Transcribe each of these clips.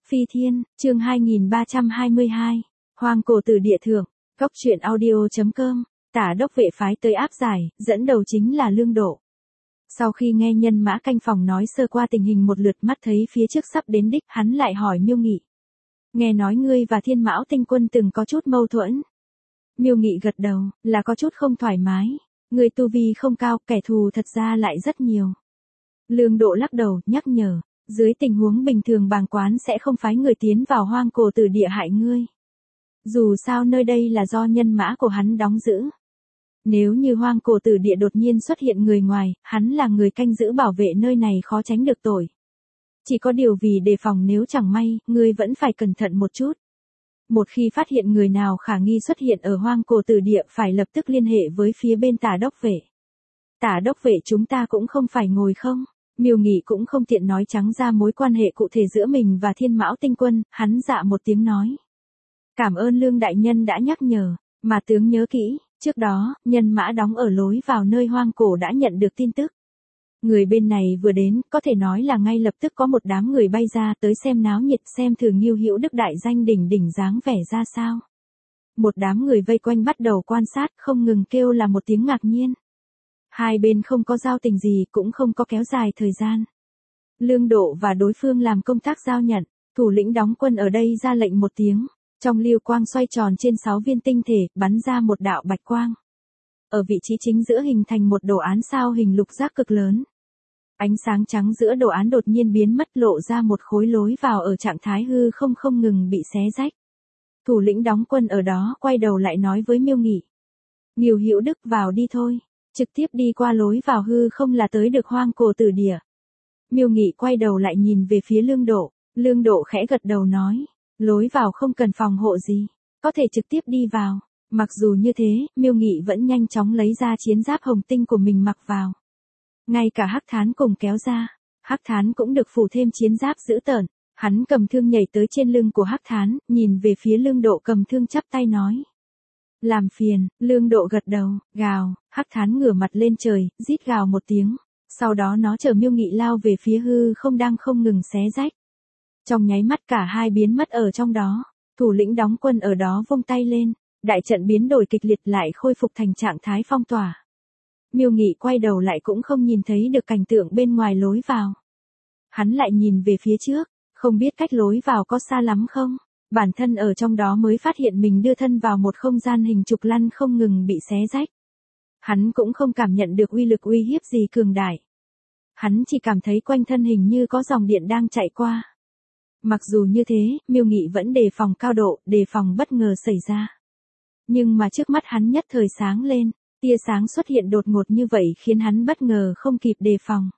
Phi Thiên, chương 2322, Hoang cổ tử địa thượng, Cốc truyện audio.com, Tả đốc vệ phái tới áp giải, dẫn đầu chính là Lương Độ. Sau khi nghe nhân mã canh phòng nói sơ qua tình hình một lượt, mắt thấy phía trước sắp đến đích, hắn lại hỏi Miêu Nghị. Nghe nói ngươi và Thiên Mão Tinh Quân từng có chút mâu thuẫn. Miêu Nghị gật đầu, là có chút không thoải mái. Ngươi tu vi không cao, kẻ thù thật ra lại rất nhiều. Lương Độ lắc đầu, nhắc nhở. Dưới tình huống bình thường bàng quán sẽ không phái người tiến vào hoang cổ tử địa hại ngươi. Dù sao nơi đây là do nhân mã của hắn đóng giữ. Nếu như hoang cổ tử địa đột nhiên xuất hiện người ngoài, hắn là người canh giữ bảo vệ nơi này khó tránh được tội. Chỉ có điều vì đề phòng nếu chẳng may, ngươi vẫn phải cẩn thận một chút. Một khi phát hiện người nào khả nghi xuất hiện ở hoang cổ tử địa phải lập tức liên hệ với phía bên Tả đốc vệ. Tả đốc vệ chúng ta cũng không phải ngồi không. Miêu Nghị cũng không tiện nói trắng ra mối quan hệ cụ thể giữa mình và Thiên Mão Tinh Quân, hắn dạ một tiếng nói. Cảm ơn Lương đại nhân đã nhắc nhở, mà tướng nhớ kỹ, trước đó, nhân mã đóng ở lối vào nơi hoang cổ đã nhận được tin tức. Người bên này vừa đến, có thể nói là ngay lập tức có một đám người bay ra tới xem náo nhiệt, xem thử Ngưu Hữu Đức đại danh đỉnh đỉnh dáng vẻ ra sao. Một đám người vây quanh bắt đầu quan sát, không ngừng kêu là một tiếng ngạc nhiên. Hai bên không có giao tình gì, cũng không có kéo dài thời gian. Lương Độ và đối phương làm công tác giao nhận, thủ lĩnh đóng quân ở đây ra lệnh một tiếng, trong lưu quang xoay tròn trên 6 viên tinh thể, bắn ra một đạo bạch quang. Ở vị trí chính giữa hình thành một đồ án sao hình lục giác cực lớn. Ánh sáng trắng giữa đồ án đột nhiên biến mất, lộ ra một khối lối vào ở trạng thái hư không ngừng bị xé rách. Thủ lĩnh đóng quân ở đó quay đầu lại nói với Miêu Nghị. Ngưu Hữu Đức vào đi thôi. Trực tiếp đi qua lối vào hư không là tới được hoang cổ tử địa. Miêu Nghị quay đầu lại nhìn về phía Lương Độ khẽ gật đầu nói, lối vào không cần phòng hộ gì, có thể trực tiếp đi vào. Mặc dù như thế, Miêu Nghị vẫn nhanh chóng lấy ra chiến giáp hồng tinh của mình mặc vào. Ngay cả Hắc Thán cùng kéo ra, Hắc Thán cũng được phủ thêm chiến giáp dữ tợn, hắn cầm thương nhảy tới trên lưng của Hắc Thán, nhìn về phía Lương Độ cầm thương chắp tay nói. Làm phiền, Lương Độ gật đầu, gào, Hắc Thán ngửa mặt lên trời, rít gào một tiếng. Sau đó nó chở Miêu Nghị lao về phía hư không đang không ngừng xé rách. Trong nháy mắt cả hai biến mất ở trong đó, thủ lĩnh đóng quân ở đó vung tay lên, đại trận biến đổi kịch liệt lại khôi phục thành trạng thái phong tỏa. Miêu Nghị quay đầu lại cũng không nhìn thấy được cảnh tượng bên ngoài lối vào. Hắn lại nhìn về phía trước, không biết cách lối vào có xa lắm không? Bản thân ở trong đó mới phát hiện mình đưa thân vào một không gian hình trục lăn không ngừng bị xé rách. Hắn cũng không cảm nhận được uy lực uy hiếp gì cường đại. Hắn chỉ cảm thấy quanh thân hình như có dòng điện đang chạy qua. Mặc dù như thế, Miêu Nghị vẫn đề phòng cao độ, đề phòng bất ngờ xảy ra. Nhưng mà trước mắt hắn nhất thời sáng lên, tia sáng xuất hiện đột ngột như vậy khiến hắn bất ngờ không kịp đề phòng.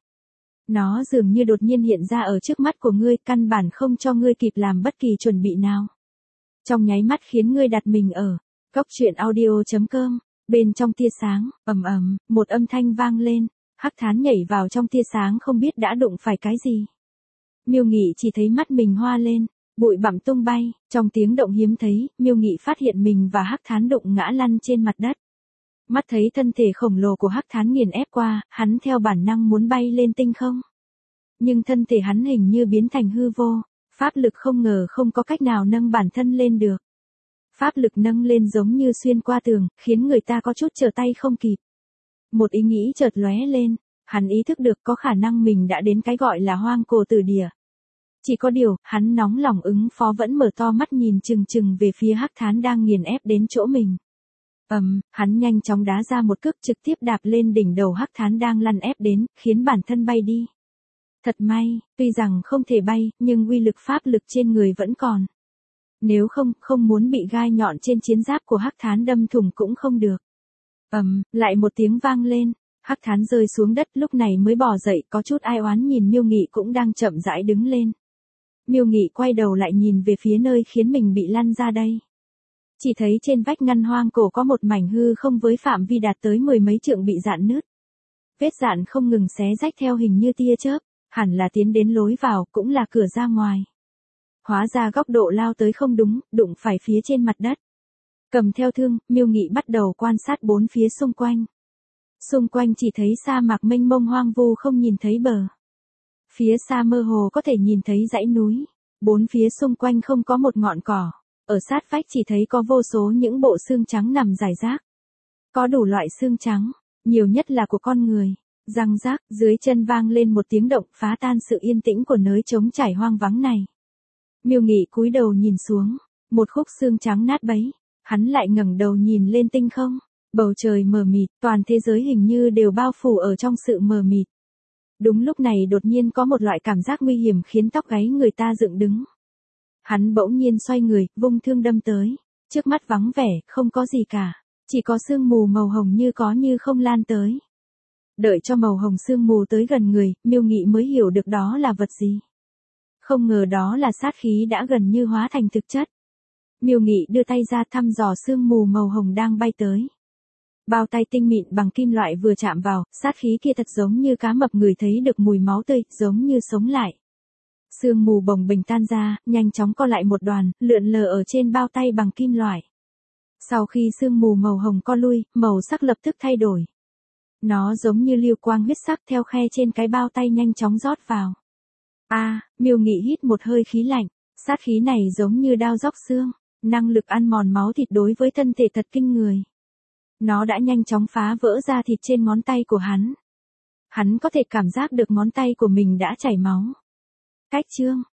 Nó dường như đột nhiên hiện ra ở trước mắt của ngươi, căn bản không cho ngươi kịp làm bất kỳ chuẩn bị nào. Trong nháy mắt khiến ngươi đặt mình ở Cốc truyện audio.com, bên trong tia sáng, ầm ầm, một âm thanh vang lên, Hắc Thán nhảy vào trong tia sáng không biết đã đụng phải cái gì. Miêu Nghị chỉ thấy mắt mình hoa lên, bụi bặm tung bay, trong tiếng động hiếm thấy, Miêu Nghị phát hiện mình và Hắc Thán đụng ngã lăn trên mặt đất. Mắt thấy thân thể khổng lồ của Hắc Thán nghiền ép qua, hắn theo bản năng muốn bay lên tinh không. Nhưng thân thể hắn hình như biến thành hư vô, pháp lực không ngờ không có cách nào nâng bản thân lên được. Pháp lực nâng lên giống như xuyên qua tường, khiến người ta có chút trở tay không kịp. Một ý nghĩ chợt lóe lên, hắn ý thức được có khả năng mình đã đến cái gọi là hoang cổ tử địa. Chỉ có điều, hắn nóng lòng ứng phó vẫn mở to mắt nhìn chừng chừng về phía Hắc Thán đang nghiền ép đến chỗ mình. Hắn nhanh chóng đá ra một cước trực tiếp đạp lên đỉnh đầu Hắc Thán đang lăn ép đến, khiến bản thân bay đi. Thật may, tuy rằng không thể bay, nhưng uy lực pháp lực trên người vẫn còn. Nếu không muốn bị gai nhọn trên chiến giáp của Hắc Thán đâm thủng cũng không được. Lại một tiếng vang lên, Hắc Thán rơi xuống đất lúc này mới bò dậy, có chút ai oán nhìn Miêu Nghị cũng đang chậm rãi đứng lên. Miêu Nghị quay đầu lại nhìn về phía nơi khiến mình bị lăn ra đây. Chỉ thấy trên vách ngăn hoang cổ có một mảnh hư không với phạm vi đạt tới 10 mấy trượng bị rạn nứt. Vết rạn không ngừng xé rách theo hình như tia chớp, hẳn là tiến đến lối vào, cũng là cửa ra ngoài. Hóa ra góc độ lao tới không đúng, đụng phải phía trên mặt đất. Cầm theo thương, Miêu Nghị bắt đầu quan sát bốn phía xung quanh. Xung quanh chỉ thấy sa mạc mênh mông hoang vu không nhìn thấy bờ. Phía xa mơ hồ có thể nhìn thấy dãy núi, Bốn phía xung quanh không có một ngọn cỏ, ở sát vách chỉ thấy có vô số những bộ xương trắng nằm rải rác. Có đủ loại xương trắng, nhiều nhất là của con người. Răng rác, dưới chân vang lên một tiếng động phá tan sự yên tĩnh của nơi trống trải hoang vắng này. Miêu Nghị cúi đầu nhìn xuống, một khúc xương trắng nát bấy, hắn lại ngẩng đầu nhìn lên tinh không, bầu trời mờ mịt, toàn thế giới hình như đều bao phủ ở trong sự mờ mịt. Đúng lúc này đột nhiên có một loại cảm giác nguy hiểm khiến tóc gáy người ta dựng đứng. Hắn bỗng nhiên xoay người, vung thương đâm tới, trước mắt vắng vẻ, không có gì cả, chỉ có sương mù màu hồng như có như không lan tới. Đợi cho màu hồng sương mù tới gần người, Miêu Nghị mới hiểu được đó là vật gì. Không ngờ đó là sát khí đã gần như hóa thành thực chất. Miêu Nghị đưa tay ra thăm dò sương mù màu hồng đang bay tới. Bao tay tinh mịn bằng kim loại vừa chạm vào, sát khí kia thật giống như cá mập ngửi thấy được mùi máu tươi, giống như sống lại. Sương mù bồng bềnh tan ra, nhanh chóng co lại một đoàn, lượn lờ ở trên bao tay bằng kim loại. Sau khi sương mù màu hồng co lui, màu sắc lập tức thay đổi. Nó giống như lưu quang huyết sắc theo khe trên cái bao tay nhanh chóng rót vào. Miêu Nghị hít một hơi khí lạnh, sát khí này giống như đao róc xương, năng lực ăn mòn máu thịt đối với thân thể thật kinh người. Nó đã nhanh chóng phá vỡ ra thịt trên ngón tay của hắn. Hắn có thể cảm giác được ngón tay của mình đã chảy máu. Cách chương